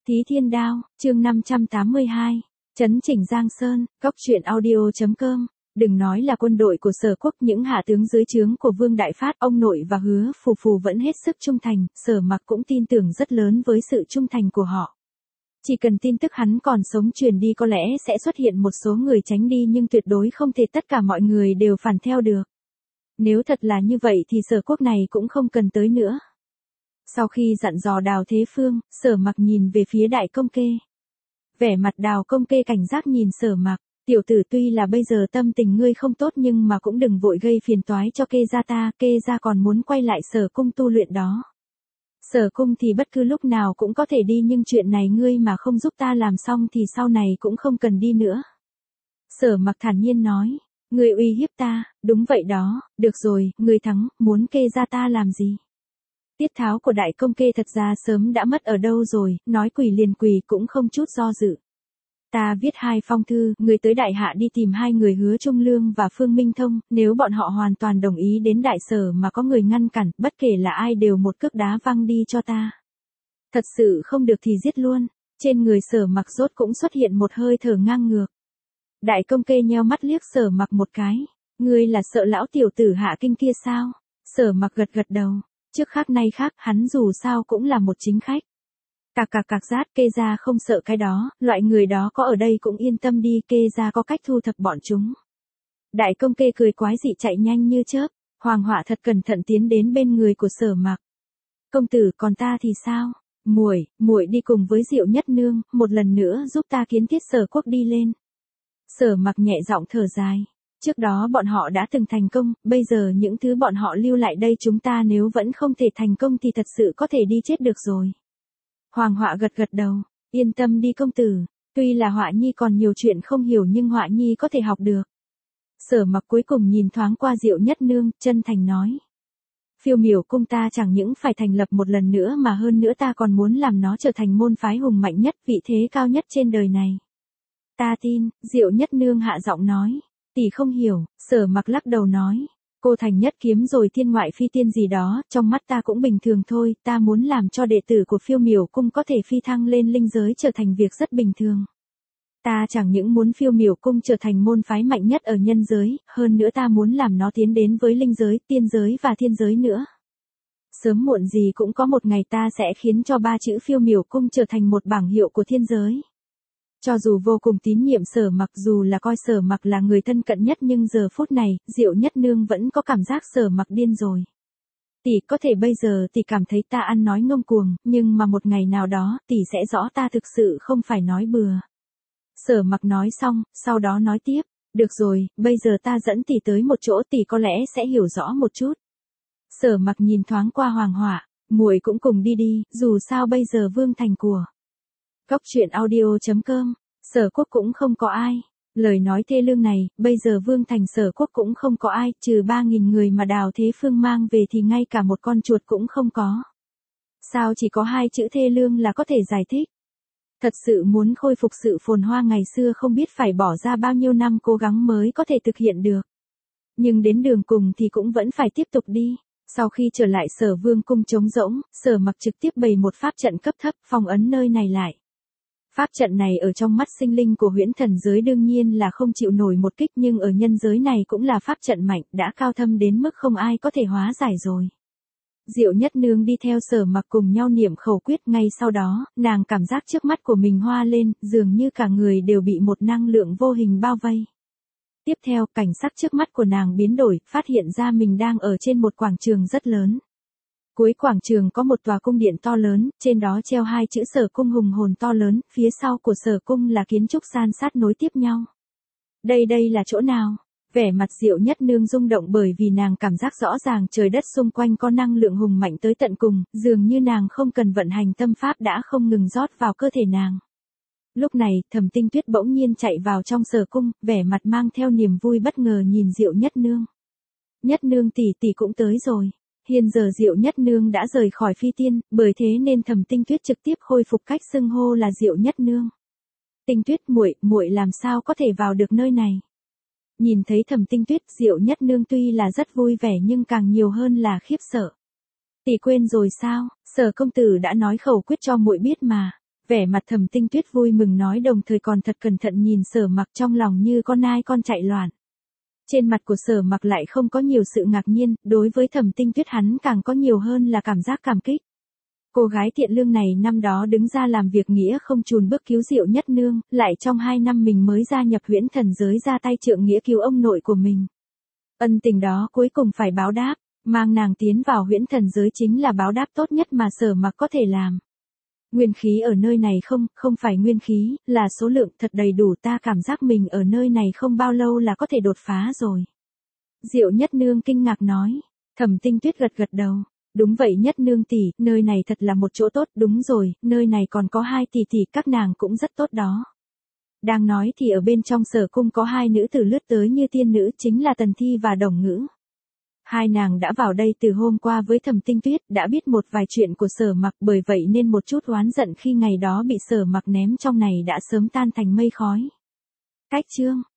Thí Thiên Đao, chương 582, Chấn chỉnh Giang Sơn, Cóc truyện audio.com. Đừng nói là quân đội của Sở Quốc, những hạ tướng dưới trướng của Vương Đại Phát, ông nội và Hứa Phù Phù vẫn hết sức trung thành, Sở Mặc cũng tin tưởng rất lớn với sự trung thành của họ. Chỉ cần tin tức hắn còn sống truyền đi có lẽ sẽ xuất hiện một số người tránh đi, nhưng tuyệt đối không thể tất cả mọi người đều phản theo được. Nếu thật là như vậy thì Sở Quốc này cũng không cần tới nữa. Sau khi dặn dò Đào Thế Phương, Sở Mặc nhìn về phía Đại Công Kê. Vẻ mặt Đào Công Kê cảnh giác nhìn Sở Mặc, tiểu tử, tuy là bây giờ tâm tình ngươi không tốt nhưng mà cũng đừng vội gây phiền toái cho Kê gia ta, Kê gia còn muốn quay lại Sở cung tu luyện đó. Sở cung thì bất cứ lúc nào cũng có thể đi, nhưng chuyện này ngươi mà không giúp ta làm xong thì sau này cũng không cần đi nữa. Sở Mặc thản nhiên nói, ngươi uy hiếp ta, đúng vậy đó, được rồi, ngươi thắng, muốn Kê gia ta làm gì? Tiết tháo của Đại Công Kê thật ra sớm đã mất ở đâu rồi, nói quỳ liền quỳ cũng không chút do dự. Ta viết 2 phong thư, người tới đại hạ đi tìm 2 người Hứa Trung Lương và Phương Minh Thông, nếu bọn họ hoàn toàn đồng ý đến đại sở mà có người ngăn cản, bất kể là ai đều một cước đá văng đi cho ta. Thật sự không được thì giết luôn. Trên người Sở Mặc rốt cũng xuất hiện một hơi thở ngang ngược. Đại Công Kê nheo mắt liếc Sở Mặc một cái. Ngươi là sợ lão tiểu tử Hạ Kinh kia sao? Sở Mặc gật gật đầu. Trước khác nay khác, hắn dù sao cũng là một chính khách. Cạc rát, Kê gia không sợ cái đó, loại người đó có ở đây cũng yên tâm đi, Kê gia có cách thu thập bọn chúng. Đại Công Kê cười quái dị chạy nhanh như chớp, Hoàng Họa thật cẩn thận tiến đến bên người của Sở Mặc. Công tử, còn ta thì sao? Muội đi cùng với Diệu Nhất Nương, một lần nữa giúp ta kiến thiết Sở Quốc đi lên. Sở Mặc nhẹ giọng thở dài. Trước đó bọn họ đã từng thành công, bây giờ những thứ bọn họ lưu lại đây chúng ta nếu vẫn không thể thành công thì thật sự có thể đi chết được rồi. Hoàng Họa gật gật đầu, yên tâm đi công tử, tuy là Họa Nhi còn nhiều chuyện không hiểu nhưng Họa Nhi có thể học được. Sở Mặc cuối cùng nhìn thoáng qua Diệu Nhất Nương, chân thành nói. Phiêu Miểu cung ta chẳng những phải thành lập một lần nữa mà hơn nữa ta còn muốn làm nó trở thành môn phái hùng mạnh nhất, vị thế cao nhất trên đời này. Ta tin, Diệu Nhất Nương hạ giọng nói. Tỷ không hiểu, Sở Mặc lắc đầu nói. Cô thành nhất kiếm rồi thiên ngoại phi tiên gì đó, trong mắt ta cũng bình thường thôi, ta muốn làm cho đệ tử của Phiêu Miểu cung có thể phi thăng lên linh giới trở thành việc rất bình thường. Ta chẳng những muốn Phiêu Miểu cung trở thành môn phái mạnh nhất ở nhân giới, hơn nữa ta muốn làm nó tiến đến với linh giới, tiên giới và thiên giới nữa. Sớm muộn gì cũng có một ngày ta sẽ khiến cho 3 chữ Phiêu Miểu cung trở thành một bảng hiệu của thiên giới. Cho dù vô cùng tín nhiệm Sở Mặc, dù là coi Sở Mặc là người thân cận nhất, nhưng giờ phút này, Diệu Nhất Nương vẫn có cảm giác Sở Mặc điên rồi. Tỷ, có thể bây giờ tỷ cảm thấy ta ăn nói ngông cuồng, nhưng mà một ngày nào đó, tỷ sẽ rõ ta thực sự không phải nói bừa. Sở Mặc nói xong, sau đó nói tiếp, được rồi, bây giờ ta dẫn tỷ tới một chỗ, tỷ có lẽ sẽ hiểu rõ một chút. Sở Mặc nhìn thoáng qua Hoàng Họa, muội cũng cùng đi đi, dù sao bây giờ vương thành của Cóc truyện audio.com, Sở Quốc cũng không có ai. Lời nói thê lương này, bây giờ vương thành Sở Quốc cũng không có ai, trừ 3.000 người mà Đào Thế Phương mang về thì ngay cả một con chuột cũng không có. Sao chỉ có 2 chữ thê lương là có thể giải thích? Thật sự muốn khôi phục sự phồn hoa ngày xưa không biết phải bỏ ra bao nhiêu năm cố gắng mới có thể thực hiện được. Nhưng đến đường cùng thì cũng vẫn phải tiếp tục đi. Sau khi trở lại Sở Vương cung trống rỗng, Sở Mặc trực tiếp bày một pháp trận cấp thấp phong ấn nơi này lại. Pháp trận này ở trong mắt sinh linh của huyễn thần giới đương nhiên là không chịu nổi một kích, nhưng ở nhân giới này cũng là pháp trận mạnh, đã cao thâm đến mức không ai có thể hóa giải rồi. Diệu Nhất Nương đi theo Sở Mặc cùng nhau niệm khẩu quyết, ngay sau đó, nàng cảm giác trước mắt của mình hoa lên, dường như cả người đều bị một năng lượng vô hình bao vây. Tiếp theo, cảnh sắc trước mắt của nàng biến đổi, phát hiện ra mình đang ở trên một quảng trường rất lớn. Cuối quảng trường có một tòa cung điện to lớn, trên đó treo 2 chữ Sở cung hùng hồn to lớn, phía sau của Sở cung là kiến trúc san sát nối tiếp nhau. Đây là chỗ nào? Vẻ mặt Diệu Nhất Nương rung động bởi vì nàng cảm giác rõ ràng trời đất xung quanh có năng lượng hùng mạnh tới tận cùng, dường như nàng không cần vận hành tâm pháp đã không ngừng rót vào cơ thể nàng. Lúc này, Thẩm Tinh Tuyết bỗng nhiên chạy vào trong Sở cung, vẻ mặt mang theo niềm vui bất ngờ nhìn Diệu Nhất Nương. Nhất Nương tỷ cũng tới rồi. Hiện giờ Diệu Nhất Nương đã rời khỏi phi tiên, bởi thế nên Thẩm Tinh Tuyết trực tiếp khôi phục cách xưng hô là Diệu Nhất Nương. Tinh Tuyết, muội làm sao có thể vào được nơi này? Nhìn thấy Thẩm Tinh Tuyết, Diệu Nhất Nương tuy là rất vui vẻ nhưng càng nhiều hơn là khiếp sợ. Tỷ quên rồi sao? Sở công tử đã nói khẩu quyết cho muội biết mà. Vẻ mặt Thẩm Tinh Tuyết vui mừng nói, đồng thời còn thật cẩn thận nhìn Sở Mặc, trong lòng như con nai con chạy loạn. Trên mặt của Sở Mặc lại không có nhiều sự ngạc nhiên, đối với Thẩm Tinh Tuyết hắn càng có nhiều hơn là cảm giác cảm kích. Cô gái thiện lương này năm đó đứng ra làm việc nghĩa không chùn bước cứu Diệu Nhất Nương, lại trong 2 năm mình mới gia nhập huyễn thần giới ra tay trượng nghĩa cứu ông nội của mình. Ân tình đó cuối cùng phải báo đáp, mang nàng tiến vào huyễn thần giới chính là báo đáp tốt nhất mà Sở Mặc có thể làm. Nguyên khí ở nơi này không phải nguyên khí, là số lượng thật đầy đủ, ta cảm giác mình ở nơi này không bao lâu là có thể đột phá rồi. Diệu Nhất Nương kinh ngạc nói. Thẩm Tinh Tuyết gật gật đầu. Đúng vậy Nhất Nương tỷ, nơi này thật là một chỗ tốt, đúng rồi, nơi này còn có 2 tỷ tỷ, các nàng cũng rất tốt đó. Đang nói thì ở bên trong Sở cung có 2 nữ tử lướt tới như tiên nữ, chính là Tần Thi và Đồng Ngữ. 2 nàng đã vào đây từ hôm qua với Thẩm Tinh Tuyết, đã biết một vài chuyện của Sở Mặc, bởi vậy nên một chút oán giận khi ngày đó bị Sở Mặc ném trong này đã sớm tan thành mây khói. Cách chương